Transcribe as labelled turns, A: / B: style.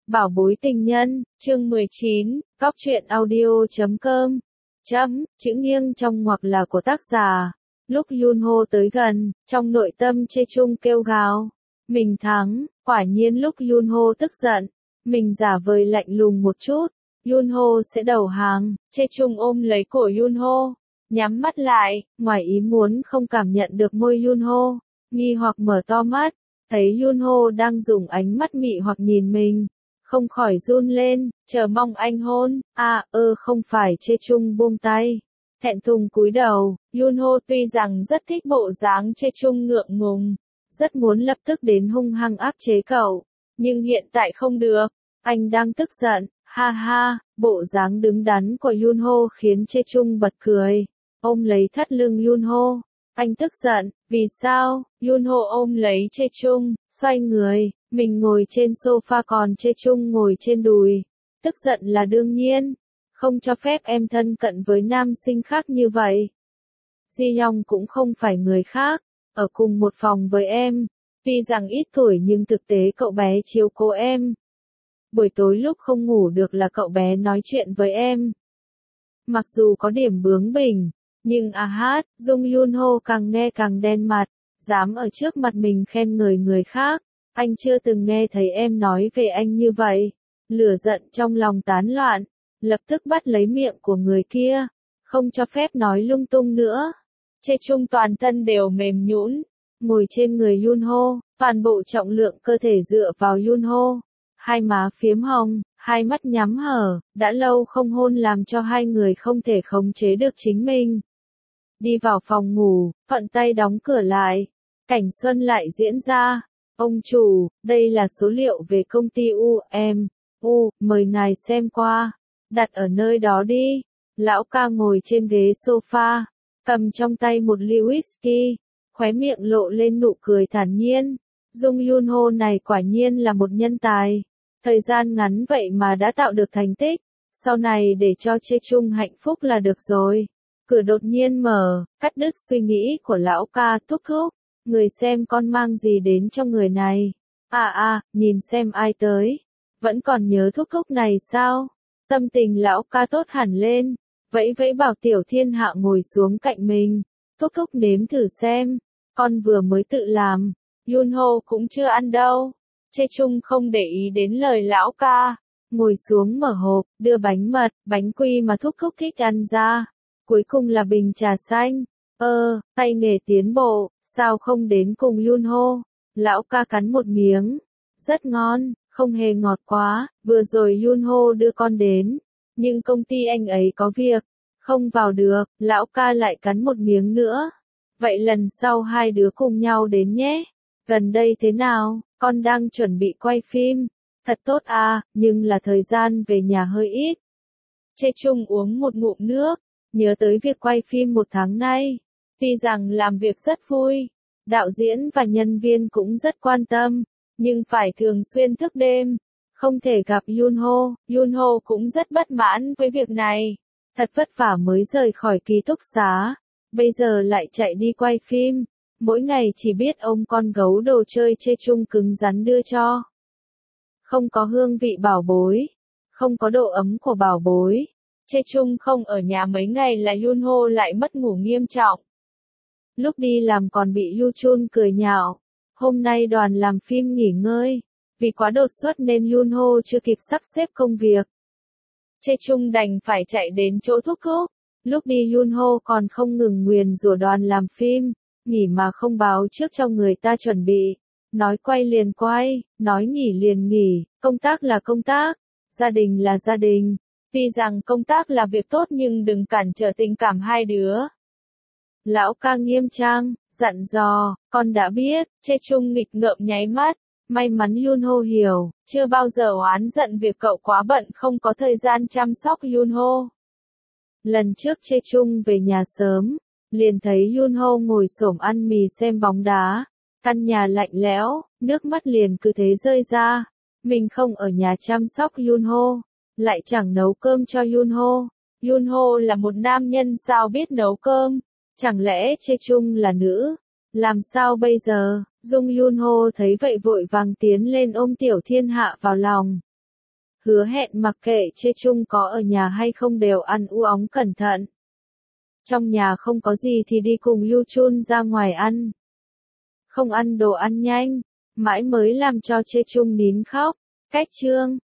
A: Bảo bối tình nhân, chương 19, góc truyện audio.com. Chữ nghiêng trong ngoặc là của tác giả. Lúc Yunho tới gần, trong nội tâm Chê Chung kêu gào. Mình thắng, quả nhiên lúc Yunho tức giận, mình giả vời lạnh lùng một chút, Yunho sẽ đầu hàng. Chê Chung ôm lấy cổ Yunho, nhắm mắt lại, ngoài ý muốn không cảm nhận được môi Yunho, nghi hoặc mở to mắt, thấy Yunho đang dùng ánh mắt mị hoặc nhìn mình. Không khỏi run lên, chờ mong anh hôn, không phải. Chê Chung buông tay, thẹn thùng cúi đầu. Yunho tuy rằng rất thích bộ dáng Chê Chung ngượng ngùng, rất muốn lập tức đến hung hăng áp chế cậu, nhưng hiện tại không được, anh đang tức giận, ha ha. Bộ dáng đứng đắn của Yunho khiến Chê Chung bật cười, ôm lấy thắt lưng Yunho. Anh tức giận, vì sao? Yunho ôm lấy Chê Chung, xoay người, mình ngồi trên sofa còn Chê Chung ngồi trên đùi. Tức giận là đương nhiên, không cho phép em thân cận với nam sinh khác như vậy. Ji Young cũng không phải người khác, ở cùng một phòng với em, tuy rằng ít tuổi nhưng thực tế cậu bé chiếu cố em. Buổi tối lúc không ngủ được là cậu bé nói chuyện với em. Mặc dù có điểm bướng bỉnh, nhưng Dung Yunho càng nghe càng đen mặt, dám ở trước mặt mình khen ngợi người khác. Anh chưa từng nghe thấy em nói về anh như vậy. Lửa giận trong lòng tán loạn, lập tức bắt lấy miệng của người kia, không cho phép nói lung tung nữa. Chê Chung toàn thân đều mềm nhũn, ngồi trên người Yunho, toàn bộ trọng lượng cơ thể dựa vào Yunho, hai má phiếm hồng, hai mắt nhắm hở, đã lâu không hôn làm cho hai người không thể khống chế được chính mình. Đi vào phòng ngủ, thuận tay đóng cửa lại, cảnh xuân lại diễn ra. Ông chủ, đây là số liệu về công ty mời ngài xem qua, đặt ở nơi đó đi. Lão ca ngồi trên ghế sofa, cầm trong tay một ly whisky, khóe miệng lộ lên nụ cười thản nhiên. Dung Yunho này quả nhiên là một nhân tài, thời gian ngắn vậy mà đã tạo được thành tích, sau này để cho Chê Chung hạnh phúc là được rồi. Cửa đột nhiên mở, cắt đứt suy nghĩ của lão ca. Thúc thúc, người xem con mang gì đến cho người này. Nhìn xem ai tới. Vẫn còn nhớ thúc thúc này sao? Tâm tình lão ca tốt hẳn lên, vẫy vẫy bảo Tiểu Thiên Hạ ngồi xuống cạnh mình. Thúc thúc nếm thử xem, con vừa mới tự làm. Yunho cũng chưa ăn đâu. Chê Chung không để ý đến lời lão ca, ngồi xuống mở hộp, đưa bánh mật, bánh quy mà thúc thúc thích ăn ra. Cuối cùng là bình trà xanh. Tay nghề tiến bộ, sao không đến cùng Yunho? Lão ca cắn một miếng. Rất ngon, không hề ngọt quá. Vừa rồi Yunho đưa con đến, nhưng công ty anh ấy có việc, không vào được. Lão ca lại cắn một miếng nữa. Vậy lần sau hai đứa cùng nhau đến nhé. Gần đây thế nào? Con đang chuẩn bị quay phim. Thật tốt nhưng là thời gian về nhà hơi ít. Chê Chung uống một ngụm nước, nhớ tới việc quay phim một tháng nay. Tuy rằng làm việc rất vui, đạo diễn và nhân viên cũng rất quan tâm, nhưng phải thường xuyên thức đêm, không thể gặp Yunho. Yunho cũng rất bất mãn với việc này. Thật vất vả mới rời khỏi ký túc xá, bây giờ lại chạy đi quay phim, mỗi ngày chỉ biết ôm con gấu đồ chơi Chê Chung cứng rắn đưa cho. Không có hương vị bảo bối, không có độ ấm của bảo bối. Chê Chung không ở nhà mấy ngày là Yunho lại mất ngủ nghiêm trọng. Lúc đi làm còn bị Yu Chun cười nhạo. Hôm nay đoàn làm phim nghỉ ngơi, vì quá đột xuất nên Yunho chưa kịp sắp xếp công việc. Chê Chung đành phải chạy đến chỗ thúc thúc. Lúc đi Yunho còn không ngừng nguyền rủa đoàn làm phim, nghỉ mà không báo trước cho người ta chuẩn bị. Nói quay liền quay, nói nghỉ liền nghỉ, công tác là công tác, gia đình là gia đình. Tuy rằng công tác là việc tốt nhưng đừng cản trở tình cảm hai đứa. Lão ca nghiêm trang, dặn dò, con đã biết. Chê Chung nghịch ngợm nháy mắt, may mắn Yunho hiểu, chưa bao giờ oán giận việc cậu quá bận không có thời gian chăm sóc Yunho. Lần trước Chê Chung về nhà sớm, liền thấy Yunho ngồi xổm ăn mì xem bóng đá, căn nhà lạnh lẽo, nước mắt liền cứ thế rơi ra. Mình không ở nhà chăm sóc Yunho, lại chẳng nấu cơm cho Yunho. Yunho là một nam nhân sao biết nấu cơm, chẳng lẽ Chê Chung là nữ? Làm sao bây giờ? Dung Yunho thấy vậy vội vàng tiến lên ôm Tiểu Thiên Hạ vào lòng. hứa hẹn mặc kệ Chê Chung có ở nhà hay không đều ăn uống cẩn thận. Trong nhà không có gì thì đi cùng Yu Chun ra ngoài ăn. Không ăn đồ ăn nhanh, mãi mới làm cho Chê Chung nín khóc. Cách chương